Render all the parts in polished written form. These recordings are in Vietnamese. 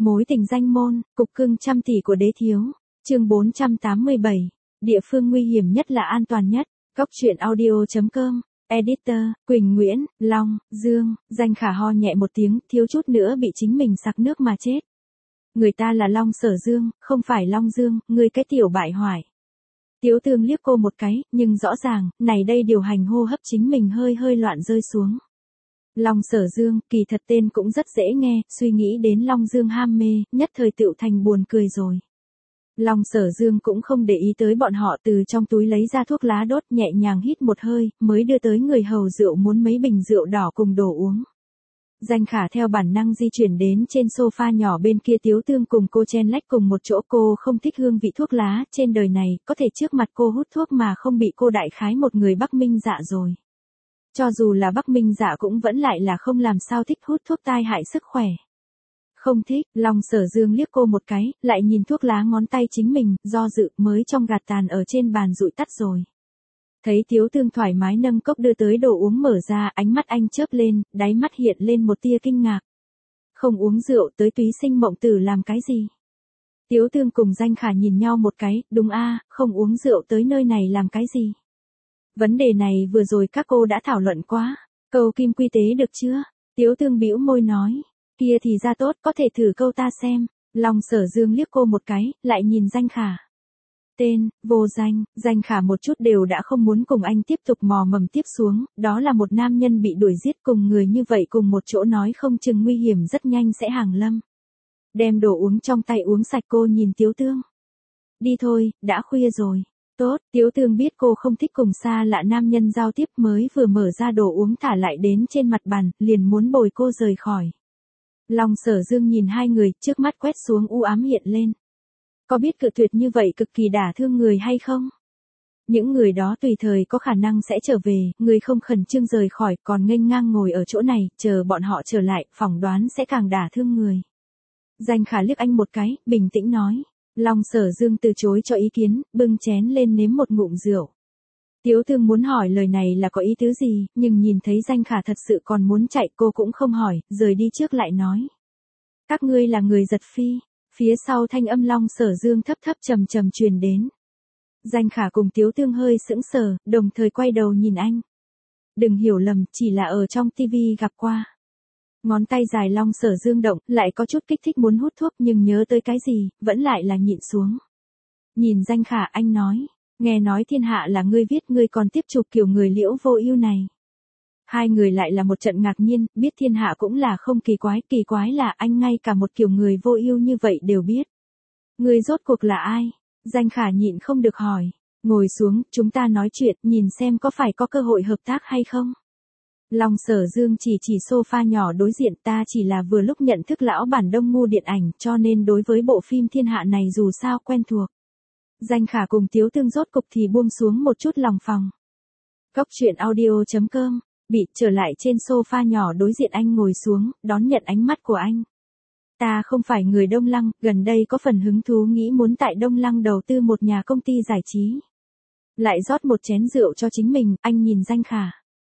Mối tình danh môn, cục cưng trăm tỷ của đế thiếu. Chương 487. Địa phương nguy hiểm nhất là an toàn nhất. Góc truyện audio.com. Editor, Quỳnh Nguyễn, Long, Dương. Danh Khả ho nhẹ một tiếng, thiếu chút nữa bị chính mình sặc nước mà chết. Người ta là Long Sở Dương, không phải Long Dương, người cái tiểu bại hoại. Tiếu Tương liếc cô một cái, nhưng rõ ràng, này đây điều hành hô hấp chính mình hơi loạn rơi xuống. Long Sở Dương, kỳ thật tên cũng rất dễ nghe, suy nghĩ đến Long Dương ham mê, nhất thời tựu thành buồn cười rồi. Long Sở Dương cũng không để ý tới bọn họ, từ trong túi lấy ra thuốc lá đốt, nhẹ nhàng hít một hơi, mới đưa tới người hầu rượu muốn mấy bình rượu đỏ cùng đồ uống. Danh Khả theo bản năng di chuyển đến trên sofa nhỏ bên kia, Tiếu Tương cùng cô chen lách cùng một chỗ. Cô không thích hương vị thuốc lá, trên đời này, có thể trước mặt cô hút thuốc mà không bị cô đại khái một người Bắc Minh Dạ rồi. Cho dù là Bắc Minh Dạ cũng vẫn lại là không làm sao thích hút thuốc tai hại sức khỏe. Không thích. Long Sở Dương liếc cô một cái, lại nhìn thuốc lá ngón tay chính mình, do dự, mới trong gạt tàn ở trên bàn rụi tắt rồi. Thấy Tiếu Tương thoải mái nâng cốc đưa tới đồ uống mở ra, ánh mắt anh chớp lên, đáy mắt hiện lên một tia kinh ngạc. Không uống rượu tới túy sinh mộng tử làm cái gì? Tiếu Tương cùng Danh Khả nhìn nhau một cái, đúng a, không uống rượu tới nơi này làm cái gì? Vấn đề này vừa rồi các cô đã thảo luận quá, câu kim quy tế được chưa? Tiếu Tương bĩu môi nói, kia thì ra tốt, có thể thử câu ta xem. Long Sở Dương liếc cô một cái, lại nhìn Danh Khả. Tên, vô danh. Danh Khả một chút đều đã không muốn cùng anh tiếp tục mò mầm tiếp xuống, đó là một nam nhân bị đuổi giết, cùng người như vậy cùng một chỗ nói không chừng nguy hiểm rất nhanh sẽ hàng lâm. Đem đồ uống trong tay uống sạch. Cô nhìn Tiếu Tương. Đi thôi, đã khuya rồi. Tốt. Tiếu Tương biết cô không thích cùng xa lạ nam nhân giao tiếp, mới vừa mở ra đồ uống thả lại đến trên mặt bàn, liền muốn bồi cô rời khỏi. Long Sở Dương nhìn hai người, trước mắt quét xuống u ám hiện lên. Có biết cự tuyệt như vậy cực kỳ đả thương người hay không? Những người đó tùy thời có khả năng sẽ trở về, người không khẩn trương rời khỏi, còn nghênh ngang ngồi ở chỗ này, chờ bọn họ trở lại, phỏng đoán sẽ càng đả thương người. Danh Khả liếc anh một cái, bình tĩnh nói. Long Sở Dương từ chối cho ý kiến, bưng chén lên nếm một ngụm rượu. Tiếu Tương muốn hỏi lời này là có ý tứ gì, nhưng nhìn thấy Danh Khả thật sự còn muốn chạy, cô cũng không hỏi, rời đi trước lại nói. Các ngươi là người giật phi. Phía sau thanh âm Long Sở Dương thấp trầm truyền đến. Danh Khả cùng Tiếu Tương hơi sững sờ, đồng thời quay đầu nhìn anh. Đừng hiểu lầm, chỉ là ở trong tivi gặp qua. Ngón tay dài Long Sở Dương động, lại có chút kích thích muốn hút thuốc, nhưng nhớ tới cái gì, vẫn lại là nhịn xuống. Nhìn Danh Khả, anh nói, nghe nói thiên hạ là ngươi viết, ngươi còn tiếp chụp kiểu người liễu vô ưu này. Hai người lại là một trận ngạc nhiên, biết thiên hạ cũng là không kỳ quái là anh ngay cả một kiểu người vô ưu như vậy đều biết. Người rốt cuộc là ai? Danh Khả nhịn không được hỏi. Ngồi xuống, chúng ta nói chuyện, nhìn xem có phải có cơ hội hợp tác hay không. Long Sở Dương chỉ sofa nhỏ đối diện, ta chỉ là vừa lúc nhận thức lão bản Đông Ngu điện ảnh, cho nên đối với bộ phim thiên hạ này dù sao quen thuộc. Danh Khả cùng Tiếu Tương rốt cục thì buông xuống một chút lòng phòng. Góc truyện audio.com. Bị trở lại trên sofa nhỏ đối diện, anh ngồi xuống, đón nhận ánh mắt của anh. Ta không phải người Đông Lăng, gần đây có phần hứng thú nghĩ muốn tại Đông Lăng đầu tư một nhà công ty giải trí. Lại rót một chén rượu cho chính mình, anh nhìn Danh Khả.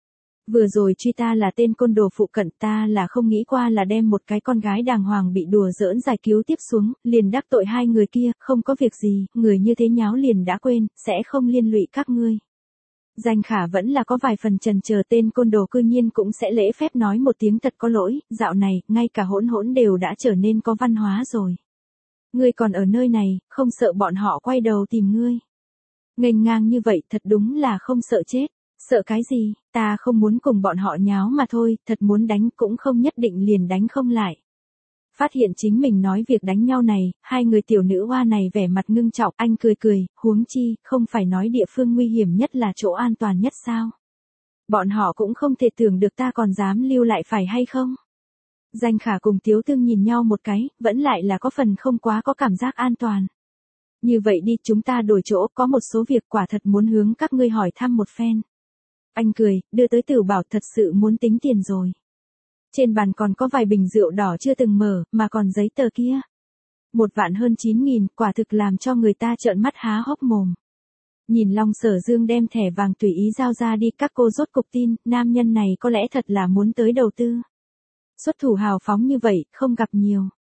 Vừa rồi truy ta là tên côn đồ phụ cận, ta là không nghĩ qua là đem một cái con gái đàng hoàng bị đùa giỡn giải cứu tiếp xuống, liền đắc tội hai người kia, không có việc gì, người như thế nháo liền đã quên, sẽ không liên lụy các ngươi. Danh Khả vẫn là có vài phần chần chờ, tên côn đồ cư nhiên cũng sẽ lễ phép nói một tiếng thật có lỗi, dạo này, ngay cả hỗn đều đã trở nên có văn hóa rồi. Ngươi còn ở nơi này, không sợ bọn họ quay đầu tìm ngươi. Nghênh ngang như vậy thật đúng là không sợ chết. Sợ cái gì, ta không muốn cùng bọn họ nháo mà thôi, thật muốn đánh cũng không nhất định liền đánh không lại. Phát hiện chính mình nói việc đánh nhau này, hai người tiểu nữ hoa này vẻ mặt ngưng trọng, anh cười, huống chi, không phải nói địa phương nguy hiểm nhất là chỗ an toàn nhất sao? Bọn họ cũng không thể tưởng được ta còn dám lưu lại phải hay không? Danh Khả cùng Tiếu Tương nhìn nhau một cái, vẫn lại là có phần không quá có cảm giác an toàn. Như vậy đi, chúng ta đổi chỗ, có một số việc quả thật muốn hướng các ngươi hỏi thăm một phen. Anh cười, đưa tới Tử Bảo, thật sự muốn tính tiền rồi. Trên bàn còn có vài bình rượu đỏ chưa từng mở, mà còn giấy tờ kia. 1.000.000 hơn 9.000, quả thực làm cho người ta trợn mắt há hốc mồm. Nhìn Long Sở Dương đem thẻ vàng tùy ý giao ra đi, các cô rốt cục tin, nam nhân này có lẽ thật là muốn tới đầu tư. Xuất thủ hào phóng như vậy, không gặp nhiều.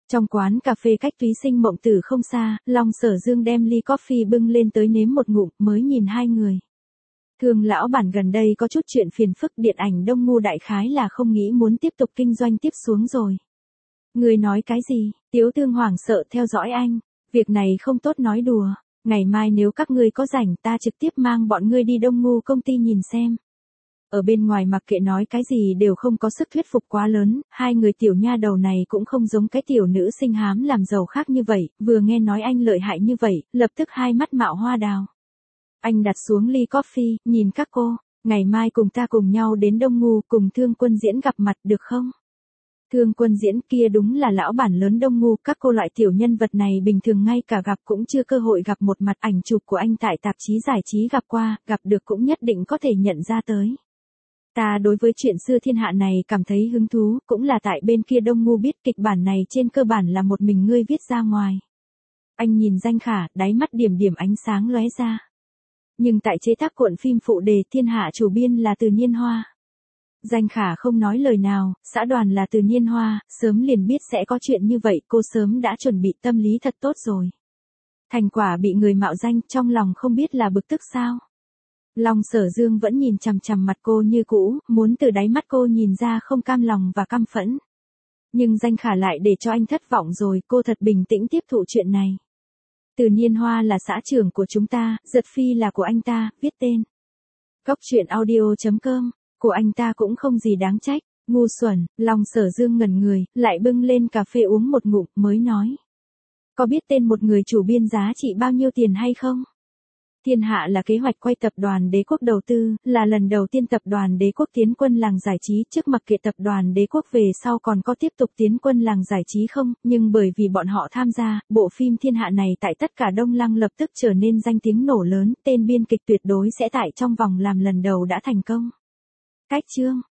Trong quán cà phê cách Túy Sinh Mộng Tử không xa, Long Sở Dương đem ly coffee bưng lên tới nếm một ngụm mới nhìn hai người. Thương lão bản gần đây có chút chuyện phiền phức, điện ảnh Đông Ngu đại khái là không nghĩ muốn tiếp tục kinh doanh tiếp xuống rồi. Người nói cái gì? Tiếu Thương hoảng sợ theo dõi anh. Việc này không tốt nói đùa. Ngày mai nếu các ngươi có rảnh ta trực tiếp mang bọn ngươi đi Đông Ngu công ty nhìn xem. Ở bên ngoài mặc kệ nói cái gì đều không có sức thuyết phục quá lớn, hai người tiểu nha đầu này cũng không giống cái tiểu nữ sinh hám làm giàu khác như vậy, vừa nghe nói anh lợi hại như vậy, lập tức hai mắt mạo hoa đào. Anh đặt xuống ly coffee, nhìn các cô, ngày mai cùng ta cùng nhau đến Đông Ngu cùng Thương Quân Diễn gặp mặt được không? Thương Quân Diễn kia đúng là lão bản lớn Đông Ngu, các cô loại tiểu nhân vật này bình thường ngay cả gặp cũng chưa cơ hội gặp một mặt, ảnh chụp của anh tại tạp chí giải trí gặp qua, gặp được cũng nhất định có thể nhận ra tới. Ta đối với chuyện xưa thiên hạ này cảm thấy hứng thú, cũng là tại bên kia Đông Ngu biết kịch bản này trên cơ bản là một mình ngươi viết ra ngoài. Anh nhìn Danh Khả, đáy mắt điểm điểm ánh sáng lóe ra. Nhưng tại chế tác cuộn phim phụ đề thiên hạ chủ biên là Từ Niên Hoa. Danh Khả không nói lời nào, xã đoàn là Từ Niên Hoa, sớm liền biết sẽ có chuyện như vậy, cô sớm đã chuẩn bị tâm lý thật tốt rồi. Thành quả bị người mạo danh, trong lòng không biết là bực tức sao. Long Sở Dương vẫn nhìn chằm chằm mặt cô như cũ, muốn từ đáy mắt cô nhìn ra không cam lòng và căm phẫn. Nhưng Danh Khả lại để cho anh thất vọng rồi, cô thật bình tĩnh tiếp thụ chuyện này. Từ Niên Hoa là xã trưởng của chúng ta, Giật Phi là của anh ta, viết tên. Cóc truyện audio.com, của anh ta cũng không gì đáng trách, ngu xuẩn, Long Sở Dương ngẩn người, lại bưng lên cà phê uống một ngụm mới nói. Có biết tên một người chủ biên giá trị bao nhiêu tiền hay không? Thiên Hạ là kế hoạch quay tập đoàn Đế Quốc đầu tư, là lần đầu tiên tập đoàn Đế Quốc tiến quân làng giải trí, trước mặc kệ tập đoàn Đế Quốc về sau còn có tiếp tục tiến quân làng giải trí không, nhưng bởi vì bọn họ tham gia, bộ phim Thiên Hạ này tại tất cả Đông Lăng lập tức trở nên danh tiếng nổ lớn, tên biên kịch tuyệt đối sẽ tại trong vòng làm lần đầu đã thành công. Cách chương